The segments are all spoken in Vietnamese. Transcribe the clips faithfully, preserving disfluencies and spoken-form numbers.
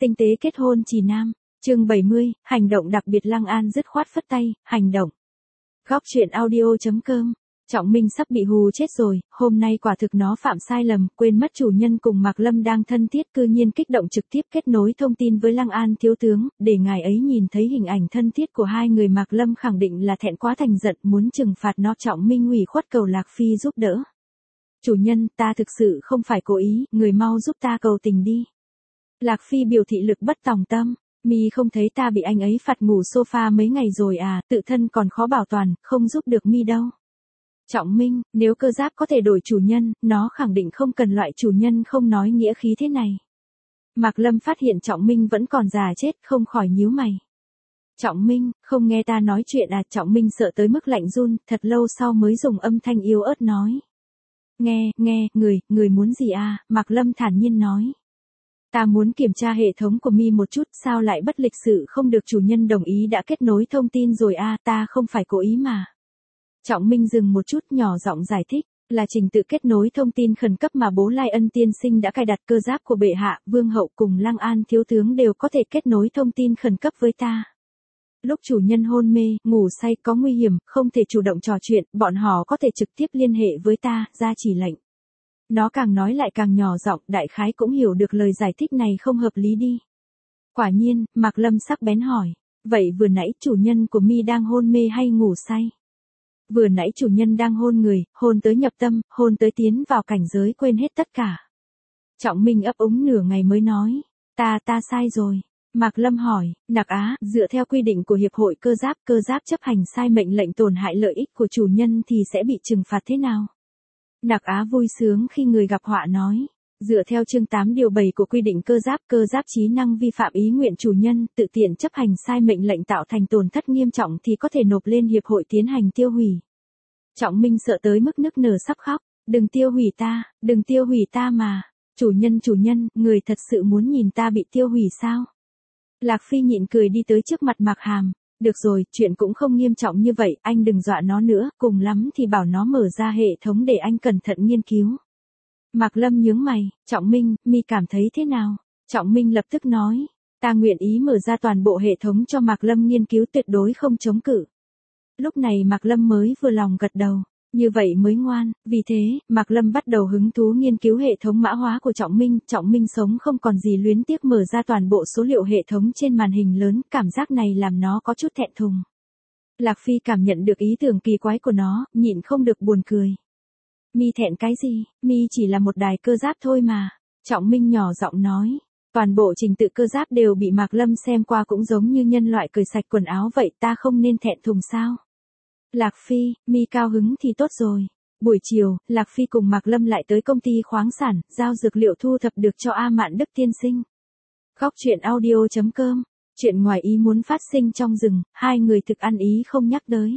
Tinh tế kết hôn trì nam. Chương bảy mươi, hành động đặc biệt Lăng An dứt khoát phất tay, hành động. Góc truyện audio.com. Trọng Minh sắp bị hù chết rồi, hôm nay quả thực nó phạm sai lầm, quên mất chủ nhân cùng Mạc Lâm đang thân thiết, cư nhiên kích động trực tiếp kết nối thông tin với Lăng An thiếu tướng, để ngài ấy nhìn thấy hình ảnh thân thiết của hai người. Mạc Lâm khẳng định là thẹn quá thành giận, muốn trừng phạt nó. Trọng Minh ủy khuất cầu Lạc Phi giúp đỡ. Chủ nhân, ta thực sự không phải cố ý, người mau giúp ta cầu tình đi. Lạc Phi biểu thị lực bất tòng tâm. Mi không thấy ta bị anh ấy phạt ngủ sofa mấy ngày rồi à, tự thân còn khó bảo toàn, không giúp được Mi đâu. Trọng Minh, nếu cơ giáp có thể đổi chủ nhân, nó khẳng định không cần loại chủ nhân không nói nghĩa khí thế này. Mạc Lâm phát hiện Trọng Minh vẫn còn già chết, không khỏi nhíu mày. Trọng Minh, không nghe ta nói chuyện à? Trọng Minh sợ tới mức lạnh run, thật lâu sau mới dùng âm thanh yếu ớt nói. Nghe, nghe, người, người muốn gì à? Mạc Lâm thản nhiên nói. Ta muốn kiểm tra hệ thống của Mi một chút, sao lại bất lịch sự không được chủ nhân đồng ý đã kết nối thông tin rồi à, ta không phải cố ý mà. Trọng Minh dừng một chút nhỏ giọng giải thích, là trình tự kết nối thông tin khẩn cấp mà bố Lai Ân tiên sinh đã cài đặt. Cơ giáp của bệ hạ, vương hậu cùng Lăng An thiếu tướng đều có thể kết nối thông tin khẩn cấp với ta. Lúc chủ nhân hôn mê, ngủ say có nguy hiểm, không thể chủ động trò chuyện, bọn họ có thể trực tiếp liên hệ với ta, ra chỉ lệnh. Nó càng nói lại càng nhỏ giọng, đại khái cũng hiểu được lời giải thích này không hợp lý đi. Quả nhiên, Mạc Lâm sắc bén hỏi, vậy vừa nãy chủ nhân của Mi đang hôn mê hay ngủ say? Vừa nãy chủ nhân đang hôn người, hôn tới nhập tâm, hôn tới tiến vào cảnh giới quên hết tất cả. Trọng Minh ấp úng nửa ngày mới nói, ta ta sai rồi. Mạc Lâm hỏi, Nặc Á, dựa theo quy định của Hiệp hội Cơ giáp, cơ giáp chấp hành sai mệnh lệnh tổn hại lợi ích của chủ nhân thì sẽ bị trừng phạt thế nào? Nặc Á vui sướng khi người gặp họa nói, dựa theo chương tám điều bảy của quy định cơ giáp, cơ giáp trí năng vi phạm ý nguyện chủ nhân, tự tiện chấp hành sai mệnh lệnh tạo thành tổn thất nghiêm trọng thì có thể nộp lên hiệp hội tiến hành tiêu hủy. Trọng Minh sợ tới mức nức nở sắp khóc, đừng tiêu hủy ta, đừng tiêu hủy ta mà, chủ nhân chủ nhân, người thật sự muốn nhìn ta bị tiêu hủy sao? Lạc Phi nhịn cười đi tới trước mặt Mạc Hàm. Được rồi, chuyện cũng không nghiêm trọng như vậy, anh đừng dọa nó nữa, cùng lắm thì bảo nó mở ra hệ thống để anh cẩn thận nghiên cứu. Mạc Lâm nhướng mày, Trọng Minh, Mi cảm thấy thế nào? Trọng Minh lập tức nói, ta nguyện ý mở ra toàn bộ hệ thống cho Mạc Lâm nghiên cứu, tuyệt đối không chống cự. Lúc này Mạc Lâm mới vừa lòng gật đầu, như vậy mới ngoan, vì thế, Mạc Lâm bắt đầu hứng thú nghiên cứu hệ thống mã hóa của Trọng Minh. Trọng Minh sống không còn gì luyến tiếc mở ra toàn bộ số liệu hệ thống trên màn hình lớn, cảm giác này làm nó có chút thẹn thùng. Lạc Phi cảm nhận được ý tưởng kỳ quái của nó, nhịn không được buồn cười. Mi thẹn cái gì, Mi chỉ là một đài cơ giáp thôi mà. Trọng Minh nhỏ giọng nói, toàn bộ trình tự cơ giáp đều bị Mạc Lâm xem qua cũng giống như nhân loại cởi sạch quần áo vậy, ta không nên thẹn thùng sao? Lạc Phi, Mi cao hứng thì tốt rồi. Buổi chiều, Lạc Phi cùng Mạc Lâm lại tới công ty khoáng sản, giao dược liệu thu thập được cho A Mạn Đức tiên sinh. Góc truyện audio.com. Chuyện ngoài ý muốn phát sinh trong rừng, hai người thực ăn ý không nhắc tới.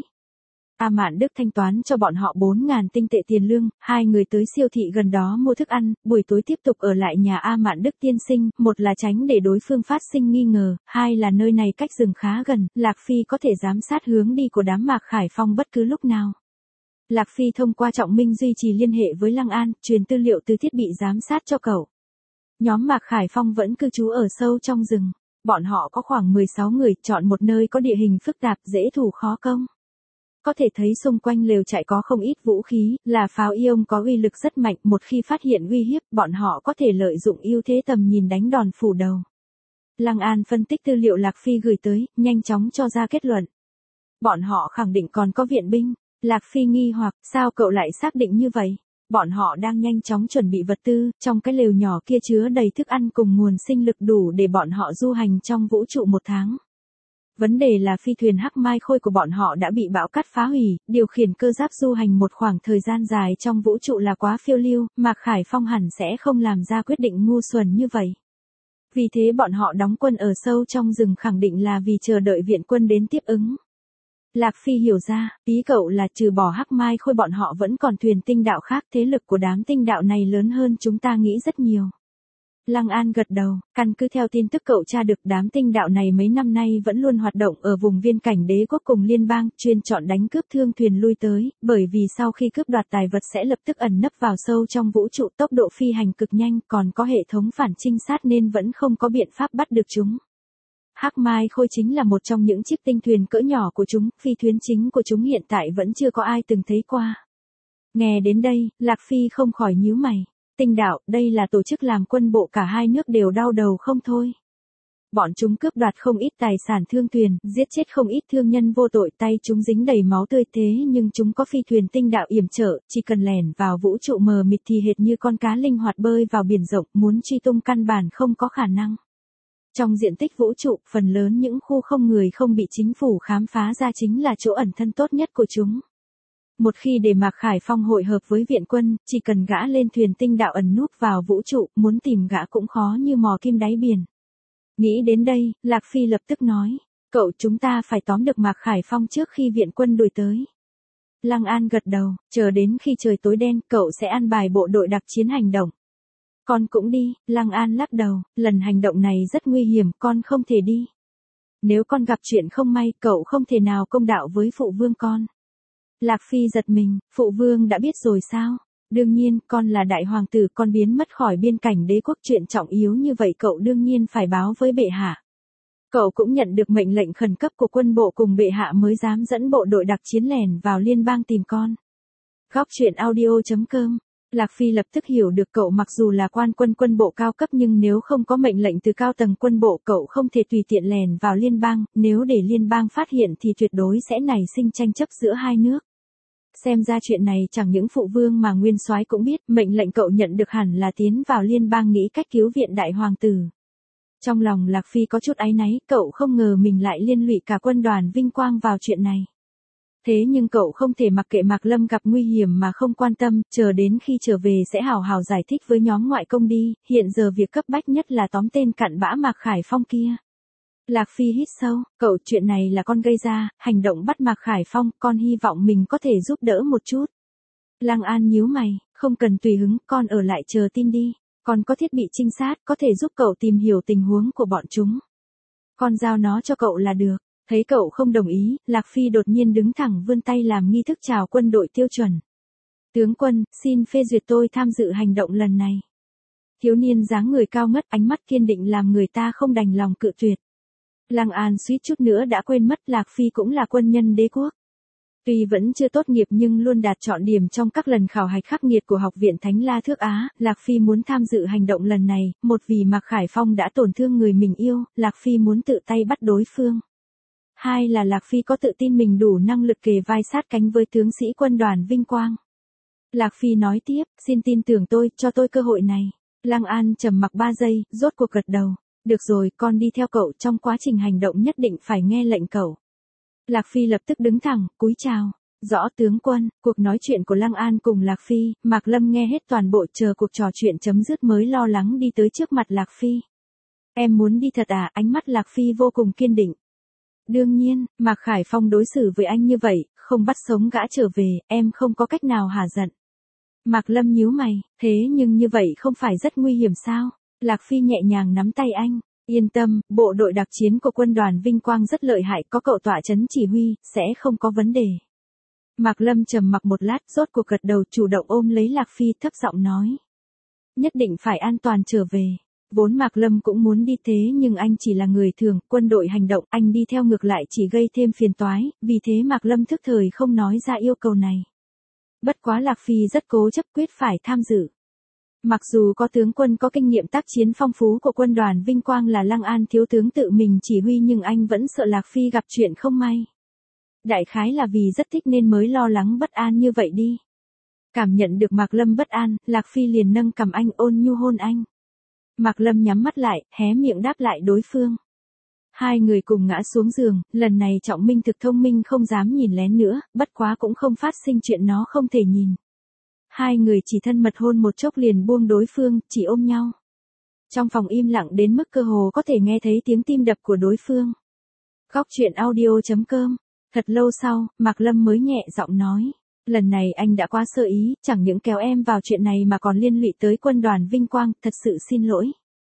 A Mạn Đức thanh toán cho bọn họ bốn ngàn tinh tệ tiền lương, hai người tới siêu thị gần đó mua thức ăn, buổi tối tiếp tục ở lại nhà A Mạn Đức tiên sinh, một là tránh để đối phương phát sinh nghi ngờ, hai là nơi này cách rừng khá gần, Lạc Phi có thể giám sát hướng đi của đám Mạc Khải Phong bất cứ lúc nào. Lạc Phi thông qua Trọng Minh duy trì liên hệ với Lăng An, truyền tư liệu từ thiết bị giám sát cho cậu. Nhóm Mạc Khải Phong vẫn cư trú ở sâu trong rừng, bọn họ có khoảng mười sáu người, chọn một nơi có địa hình phức tạp, dễ thủ khó công. Có thể thấy xung quanh lều trại có không ít vũ khí, là pháo ion có uy lực rất mạnh, một khi phát hiện uy hiếp, bọn họ có thể lợi dụng ưu thế tầm nhìn đánh đòn phủ đầu. Lăng An phân tích tư liệu Lạc Phi gửi tới, nhanh chóng cho ra kết luận. Bọn họ khẳng định còn có viện binh. Lạc Phi nghi hoặc, sao cậu lại xác định như vậy? Bọn họ đang nhanh chóng chuẩn bị vật tư, trong cái lều nhỏ kia chứa đầy thức ăn cùng nguồn sinh lực đủ để bọn họ du hành trong vũ trụ một tháng. Vấn đề là phi thuyền Hắc Mai Khôi của bọn họ đã bị bão cát phá hủy, điều khiển cơ giáp du hành một khoảng thời gian dài trong vũ trụ là quá phiêu lưu, Mạc Khải Phong hẳn sẽ không làm ra quyết định ngu xuẩn như vậy. Vì thế bọn họ đóng quân ở sâu trong rừng khẳng định là vì chờ đợi viện quân đến tiếp ứng. Lạc Phi hiểu ra, ý cậu là trừ bỏ Hắc Mai Khôi bọn họ vẫn còn thuyền tinh đạo khác, thế lực của đám tinh đạo này lớn hơn chúng ta nghĩ rất nhiều. Lăng An gật đầu, căn cứ theo tin tức cậu tra được đám tinh đạo này mấy năm nay vẫn luôn hoạt động ở vùng biên cảnh đế quốc cùng liên bang, chuyên chọn đánh cướp thương thuyền lui tới, bởi vì sau khi cướp đoạt tài vật sẽ lập tức ẩn nấp vào sâu trong vũ trụ, tốc độ phi hành cực nhanh, còn có hệ thống phản trinh sát nên vẫn không có biện pháp bắt được chúng. Hắc Mai Khôi chính là một trong những chiếc tinh thuyền cỡ nhỏ của chúng, phi thuyền chính của chúng hiện tại vẫn chưa có ai từng thấy qua. Nghe đến đây, Lạc Phi không khỏi nhíu mày. Tinh đạo, đây là tổ chức làm quân bộ cả hai nước đều đau đầu không thôi. Bọn chúng cướp đoạt không ít tài sản thương thuyền, giết chết không ít thương nhân vô tội, tay chúng dính đầy máu tươi, thế nhưng chúng có phi thuyền tinh đạo yểm trợ, chỉ cần lẻn vào vũ trụ mờ mịt thì hệt như con cá linh hoạt bơi vào biển rộng, muốn truy tung căn bản không có khả năng. Trong diện tích vũ trụ, phần lớn những khu không người không bị chính phủ khám phá ra chính là chỗ ẩn thân tốt nhất của chúng. Một khi để Mạc Khải Phong hội hợp với viện quân, chỉ cần gã lên thuyền tinh đạo ẩn núp vào vũ trụ, muốn tìm gã cũng khó như mò kim đáy biển. Nghĩ đến đây, Lạc Phi lập tức nói, cậu, chúng ta phải tóm được Mạc Khải Phong trước khi viện quân đuổi tới. Lăng An gật đầu, chờ đến khi trời tối đen, cậu sẽ an bài bộ đội đặc chiến hành động. Con cũng đi, Lăng An lắc đầu, lần hành động này rất nguy hiểm, con không thể đi. Nếu con gặp chuyện không may, cậu không thể nào công đạo với phụ vương con. Lạc Phi giật mình, phụ vương đã biết rồi sao? Đương nhiên, con là đại hoàng tử, con biến mất khỏi biên cảnh đế quốc, chuyện trọng yếu như vậy cậu đương nhiên phải báo với bệ hạ. Cậu cũng nhận được mệnh lệnh khẩn cấp của quân bộ cùng bệ hạ mới dám dẫn bộ đội đặc chiến lẻn vào liên bang tìm con. Góc truyện audio chấm com. Lạc Phi lập tức hiểu được cậu mặc dù là quan quân quân bộ cao cấp nhưng nếu không có mệnh lệnh từ cao tầng quân bộ cậu không thể tùy tiện lẻn vào liên bang, nếu để liên bang phát hiện thì tuyệt đối sẽ nảy sinh tranh chấp giữa hai nước. Xem ra chuyện này chẳng những phụ vương mà nguyên soái cũng biết, mệnh lệnh cậu nhận được hẳn là tiến vào liên bang nghĩ cách cứu viện đại hoàng tử. Trong lòng Lạc Phi có chút áy náy, cậu không ngờ mình lại liên lụy cả quân đoàn vinh quang vào chuyện này. Thế nhưng cậu không thể mặc kệ Mạc Lâm gặp nguy hiểm mà không quan tâm, chờ đến khi trở về sẽ hào hào giải thích với nhóm ngoại công đi, hiện giờ việc cấp bách nhất là tóm tên cặn bã Mạc Khải Phong kia. Lạc Phi hít sâu, cậu, chuyện này là con gây ra, hành động bắt Mạc Khải Phong, con hy vọng mình có thể giúp đỡ một chút. Lăng An nhíu mày, không cần tùy hứng, con ở lại chờ tin đi, con có thiết bị trinh sát, có thể giúp cậu tìm hiểu tình huống của bọn chúng. Con giao nó cho cậu là được. Thấy cậu không đồng ý, Lạc Phi đột nhiên đứng thẳng vươn tay làm nghi thức chào quân đội tiêu chuẩn. Tướng quân, xin phê duyệt tôi tham dự hành động lần này. Thiếu niên dáng người cao ngất, ánh mắt kiên định làm người ta không đành lòng cự tuyệt. Lăng An suýt chút nữa đã quên mất Lạc Phi cũng là quân nhân đế quốc. Tuy vẫn chưa tốt nghiệp nhưng luôn đạt chọn điểm trong các lần khảo hạch khắc nghiệt của Học viện Thánh La Thước Á, Lạc Phi muốn tham dự hành động lần này, một vì Mạc Khải Phong đã tổn thương người mình yêu, Lạc Phi muốn tự tay bắt đối phương. Hai là Lạc Phi có tự tin mình đủ năng lực kề vai sát cánh với tướng sĩ quân đoàn vinh quang. Lạc Phi nói tiếp, xin tin tưởng tôi, cho tôi cơ hội này. Lăng An trầm mặc ba giây, rốt cuộc gật đầu. Được rồi, con đi theo cậu, trong quá trình hành động nhất định phải nghe lệnh cậu. Lạc Phi lập tức đứng thẳng, cúi chào. Rõ tướng quân, cuộc nói chuyện của Lăng An cùng Lạc Phi, Mạc Lâm nghe hết toàn bộ, chờ cuộc trò chuyện chấm dứt mới lo lắng đi tới trước mặt Lạc Phi. Em muốn đi thật à? Ánh mắt Lạc Phi vô cùng kiên định. Đương nhiên, Mạc Khải Phong đối xử với anh như vậy, không bắt sống gã trở về, em không có cách nào hả giận. Mạc Lâm nhíu mày, thế nhưng như vậy không phải rất nguy hiểm sao? Lạc Phi nhẹ nhàng nắm tay anh, yên tâm, bộ đội đặc chiến của quân đoàn vinh quang rất lợi hại, có cậu tọa chấn chỉ huy, sẽ không có vấn đề. Mạc Lâm trầm mặc một lát, rốt cuộc gật đầu, chủ động ôm lấy Lạc Phi, thấp giọng nói. Nhất định phải an toàn trở về. Vốn Mạc Lâm cũng muốn đi thế nhưng anh chỉ là người thường, quân đội hành động, anh đi theo ngược lại chỉ gây thêm phiền toái, vì thế Mạc Lâm thức thời không nói ra yêu cầu này. Bất quá Lạc Phi rất cố chấp quyết phải tham dự. Mặc dù có tướng quân có kinh nghiệm tác chiến phong phú của quân đoàn vinh quang là Lăng An thiếu tướng tự mình chỉ huy nhưng anh vẫn sợ Lạc Phi gặp chuyện không may. Đại khái là vì rất thích nên mới lo lắng bất an như vậy đi. Cảm nhận được Mạc Lâm bất an, Lạc Phi liền nâng cầm anh ôn nhu hôn anh. Mạc Lâm nhắm mắt lại, hé miệng đáp lại đối phương. Hai người cùng ngã xuống giường, lần này Trọng Minh thực thông minh không dám nhìn lén nữa, bất quá cũng không phát sinh chuyện nó không thể nhìn. Hai người chỉ thân mật hôn một chốc liền buông đối phương, chỉ ôm nhau. Trong phòng im lặng đến mức cơ hồ có thể nghe thấy tiếng tim đập của đối phương. Góc truyện audio chấm com. Thật lâu sau, Mạc Lâm mới nhẹ giọng nói. Lần này anh đã quá sơ ý, chẳng những kéo em vào chuyện này mà còn liên lụy tới quân đoàn vinh quang, thật sự xin lỗi.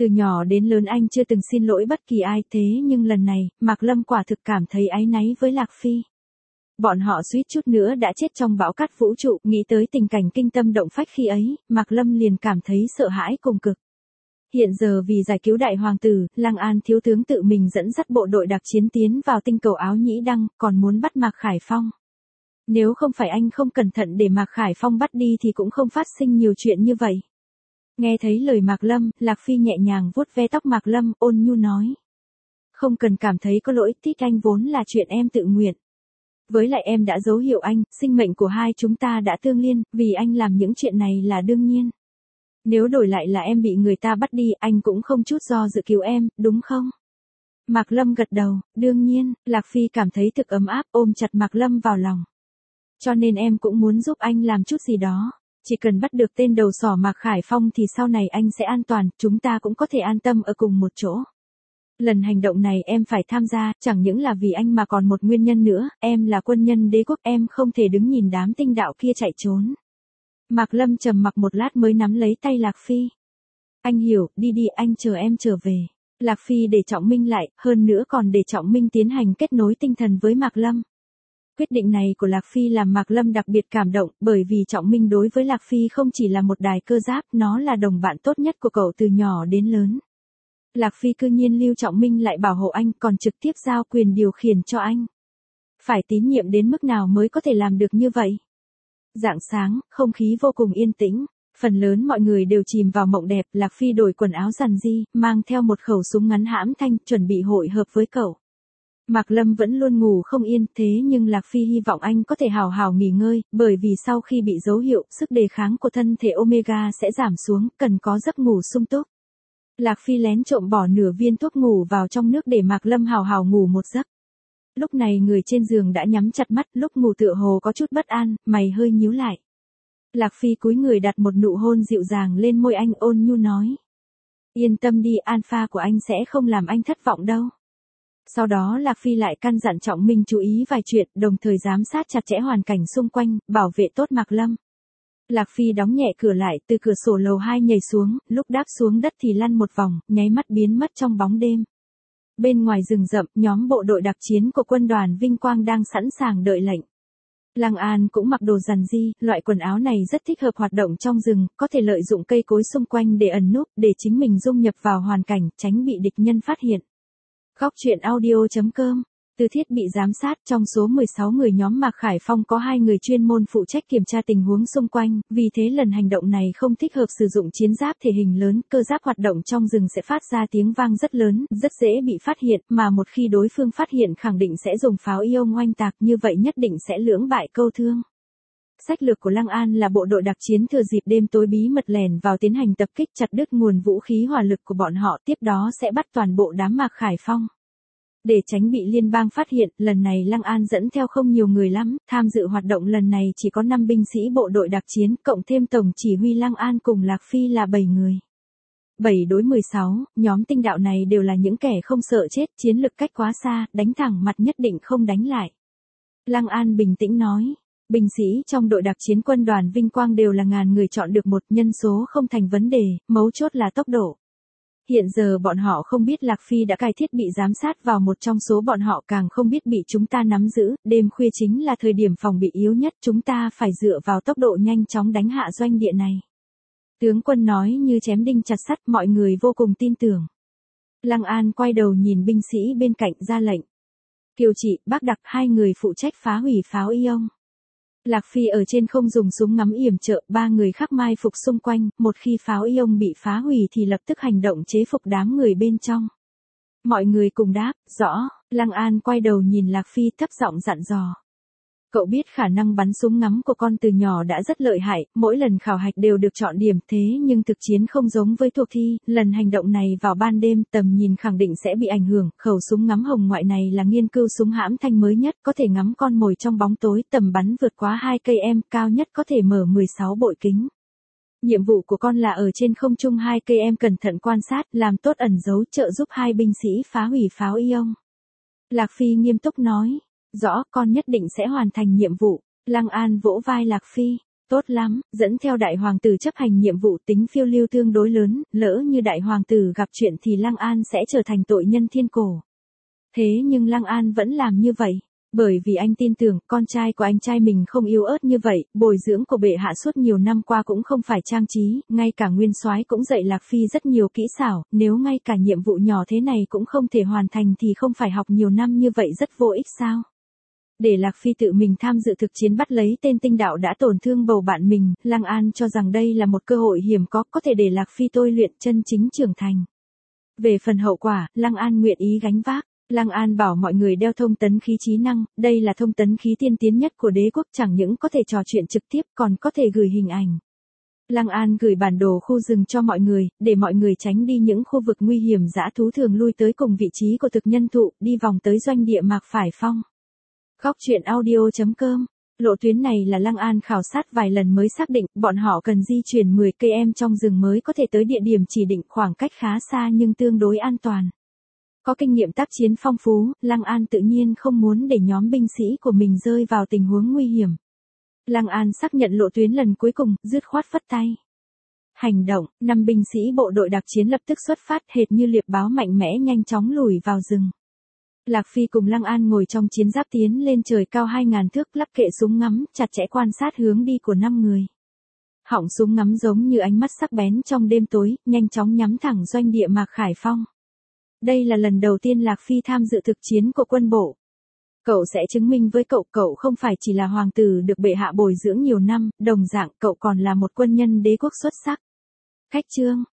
Từ nhỏ đến lớn anh chưa từng xin lỗi bất kỳ ai, thế nhưng lần này, Mạc Lâm quả thực cảm thấy áy náy với Lạc Phi. Bọn họ suýt chút nữa đã chết trong bão cát vũ trụ, nghĩ tới tình cảnh kinh tâm động phách khi ấy, Mạc Lâm liền cảm thấy sợ hãi cùng cực. Hiện giờ vì giải cứu đại hoàng tử, Lăng An thiếu tướng tự mình dẫn dắt bộ đội đặc chiến tiến vào tinh cầu Áo Nhĩ Đăng, còn muốn bắt Mạc Khải Phong. Nếu không phải anh không cẩn thận để Mạc Khải Phong bắt đi thì cũng không phát sinh nhiều chuyện như vậy. Nghe thấy lời Mạc Lâm, Lạc Phi nhẹ nhàng vuốt ve tóc Mạc Lâm, ôn nhu nói. Không cần cảm thấy có lỗi, thích anh vốn là chuyện em tự nguyện. Với lại em đã dấu hiệu anh, sinh mệnh của hai chúng ta đã tương liên, vì anh làm những chuyện này là đương nhiên. Nếu đổi lại là em bị người ta bắt đi, anh cũng không chút do dự cứu em, đúng không? Mạc Lâm gật đầu, đương nhiên, Lạc Phi cảm thấy thực ấm áp, ôm chặt Mạc Lâm vào lòng. Cho nên em cũng muốn giúp anh làm chút gì đó. Chỉ cần bắt được tên đầu sỏ Mạc Khải Phong thì sau này anh sẽ an toàn, chúng ta cũng có thể an tâm ở cùng một chỗ. Lần hành động này em phải tham gia, chẳng những là vì anh mà còn một nguyên nhân nữa, em là quân nhân đế quốc, em không thể đứng nhìn đám tinh đạo kia chạy trốn. Mạc Lâm trầm mặc một lát mới nắm lấy tay Lạc Phi. Anh hiểu, đi đi, anh chờ em trở về. Lạc Phi để Trọng Minh lại, hơn nữa còn để Trọng Minh tiến hành kết nối tinh thần với Mạc Lâm. Quyết định này của Lạc Phi làm Mạc Lâm đặc biệt cảm động, bởi vì Trọng Minh đối với Lạc Phi không chỉ là một đài cơ giáp, nó là đồng bạn tốt nhất của cậu từ nhỏ đến lớn. Lạc Phi cư nhiên lưu Trọng Minh lại bảo hộ anh, còn trực tiếp giao quyền điều khiển cho anh. Phải tín nhiệm đến mức nào mới có thể làm được như vậy? Rạng sáng, không khí vô cùng yên tĩnh, phần lớn mọi người đều chìm vào mộng đẹp, Lạc Phi đổi quần áo rằn ri, mang theo một khẩu súng ngắn hãm thanh, chuẩn bị hội hợp với cậu. Mạc Lâm vẫn luôn ngủ không yên, thế nhưng Lạc Phi hy vọng anh có thể hào hào nghỉ ngơi, bởi vì sau khi bị dấu hiệu, sức đề kháng của thân thể Omega sẽ giảm xuống, cần có giấc ngủ sung túc. Lạc Phi lén trộm bỏ nửa viên thuốc ngủ vào trong nước để Mạc Lâm hào hào ngủ một giấc. Lúc này người trên giường đã nhắm chặt mắt, lúc ngủ tựa hồ có chút bất an, mày hơi nhíu lại. Lạc Phi cúi người đặt một nụ hôn dịu dàng lên môi anh, ôn nhu nói. Yên tâm đi, alpha của anh sẽ không làm anh thất vọng đâu. Sau đó Lạc Phi lại căn dặn Trọng Minh chú ý vài chuyện, đồng thời giám sát chặt chẽ hoàn cảnh xung quanh, bảo vệ tốt Mạc Lâm. Lạc Phi đóng nhẹ cửa lại, từ cửa sổ lầu hai nhảy xuống, lúc đáp xuống đất thì lăn một vòng, nháy mắt biến mất trong bóng đêm. Bên ngoài rừng rậm, nhóm bộ đội đặc chiến của quân đoàn Vinh Quang đang sẵn sàng đợi lệnh. Lăng An cũng mặc đồ rằn ri, loại quần áo này rất thích hợp hoạt động trong rừng, có thể lợi dụng cây cối xung quanh để ẩn núp, để chính mình dung nhập vào hoàn cảnh, tránh bị địch nhân phát hiện. Góc truyện audio chấm com. Từ thiết bị giám sát, trong số mười sáu người nhóm Mạc Khải Phong có hai người chuyên môn phụ trách kiểm tra tình huống xung quanh, vì thế lần hành động này không thích hợp sử dụng chiến giáp thể hình lớn, cơ giáp hoạt động trong rừng sẽ phát ra tiếng vang rất lớn, rất dễ bị phát hiện, mà một khi đối phương phát hiện khẳng định sẽ dùng pháo ion oanh tạc, như vậy nhất định sẽ lưỡng bại câu thương. Sách lược của Lăng An là bộ đội đặc chiến thừa dịp đêm tối bí mật lẻn vào tiến hành tập kích, chặt đứt nguồn vũ khí hỏa lực của bọn họ, tiếp đó sẽ bắt toàn bộ đám Mạc Khải Phong. Để tránh bị liên bang phát hiện, lần này Lăng An dẫn theo không nhiều người lắm, tham dự hoạt động lần này chỉ có năm binh sĩ bộ đội đặc chiến, cộng thêm tổng chỉ huy Lăng An cùng Lạc Phi là bảy người. bảy đối mười sáu, nhóm tinh đạo này đều là những kẻ không sợ chết, chiến lực cách quá xa, đánh thẳng mặt nhất định không đánh lại. Lăng An bình tĩnh nói. Binh sĩ trong đội đặc chiến quân đoàn Vinh Quang đều là ngàn người chọn được một, nhân số không thành vấn đề, mấu chốt là tốc độ. Hiện giờ bọn họ không biết Lạc Phi đã cài thiết bị giám sát vào một trong số bọn họ, càng không biết bị chúng ta nắm giữ, đêm khuya chính là thời điểm phòng bị yếu nhất, chúng ta phải dựa vào tốc độ nhanh chóng đánh hạ doanh địa này. Tướng quân nói như chém đinh chặt sắt, mọi người vô cùng tin tưởng. Lăng An quay đầu nhìn binh sĩ bên cạnh ra lệnh. Kiều Trị, Bác Đặc, hai người phụ trách phá hủy pháo ion. Lạc Phi ở trên không dùng súng ngắm yểm trợ, ba người khác mai phục xung quanh, một khi pháo ion bị phá hủy thì lập tức hành động chế phục đám người bên trong. Mọi người cùng đáp, rõ. Lăng An quay đầu nhìn Lạc Phi thấp giọng dặn dò. Cậu biết khả năng bắn súng ngắm của con từ nhỏ đã rất lợi hại, mỗi lần khảo hạch đều được chọn điểm, thế nhưng thực chiến không giống với thuộc thi, lần hành động này vào ban đêm tầm nhìn khẳng định sẽ bị ảnh hưởng, khẩu súng ngắm hồng ngoại này là nghiên cứu súng hãm thanh mới nhất, có thể ngắm con mồi trong bóng tối, tầm bắn vượt quá hai cây em, cao nhất có thể mở mười sáu bội kính. Nhiệm vụ của con là ở trên không trung hai cây em cẩn thận quan sát, làm tốt ẩn giấu, trợ giúp hai binh sĩ phá hủy pháo ion. Lạc Phi nghiêm túc nói. Rõ, con nhất định sẽ hoàn thành nhiệm vụ. Lăng An vỗ vai Lạc Phi. Tốt lắm, dẫn theo đại hoàng tử chấp hành nhiệm vụ tính phiêu lưu tương đối lớn, lỡ như đại hoàng tử gặp chuyện thì Lăng An sẽ trở thành tội nhân thiên cổ. Thế nhưng Lăng An vẫn làm như vậy, bởi vì anh tin tưởng con trai của anh trai mình không yếu ớt như vậy, bồi dưỡng của bệ hạ suốt nhiều năm qua cũng không phải trang trí, ngay cả nguyên soái cũng dạy Lạc Phi rất nhiều kỹ xảo, nếu ngay cả nhiệm vụ nhỏ thế này cũng không thể hoàn thành thì không phải học nhiều năm như vậy rất vô ích sao? Để Lạc Phi tự mình tham dự thực chiến bắt lấy tên tinh đạo đã tổn thương bầu bạn mình, Lăng An cho rằng đây là một cơ hội hiếm có, có thể để Lạc Phi tôi luyện chân chính trưởng thành. Về phần hậu quả, Lăng An nguyện ý gánh vác. Lăng An bảo mọi người đeo thông tấn khí trí năng, đây là thông tấn khí tiên tiến nhất của đế quốc, chẳng những có thể trò chuyện trực tiếp còn có thể gửi hình ảnh. Lăng An gửi bản đồ khu rừng cho mọi người, để mọi người tránh đi những khu vực nguy hiểm dã thú thường lui tới cùng vị trí của thực nhân thụ, đi vòng tới doanh địa Mạc Phải Phong. Góc truyện audio chấm com. Lộ tuyến này là Lăng An khảo sát vài lần mới xác định, bọn họ cần di chuyển mười cây số trong rừng mới có thể tới địa điểm chỉ định, khoảng cách khá xa nhưng tương đối an toàn. Có kinh nghiệm tác chiến phong phú, Lăng An tự nhiên không muốn để nhóm binh sĩ của mình rơi vào tình huống nguy hiểm. Lăng An xác nhận lộ tuyến lần cuối cùng, dứt khoát phất tay. Hành động, năm binh sĩ bộ đội đặc chiến lập tức xuất phát, hệt như liệp báo mạnh mẽ nhanh chóng lùi vào rừng. Lạc Phi cùng Lăng An ngồi trong chiến giáp tiến lên trời cao hai ngàn thước, lắp kệ súng ngắm, chặt chẽ quan sát hướng đi của năm người. Họng súng ngắm giống như ánh mắt sắc bén trong đêm tối, nhanh chóng nhắm thẳng doanh địa Mạc Khải Phong. Đây là lần đầu tiên Lạc Phi tham dự thực chiến của quân bộ. Cậu sẽ chứng minh với cậu, cậu không phải chỉ là hoàng tử được bệ hạ bồi dưỡng nhiều năm, đồng dạng cậu còn là một quân nhân đế quốc xuất sắc. Khách chương.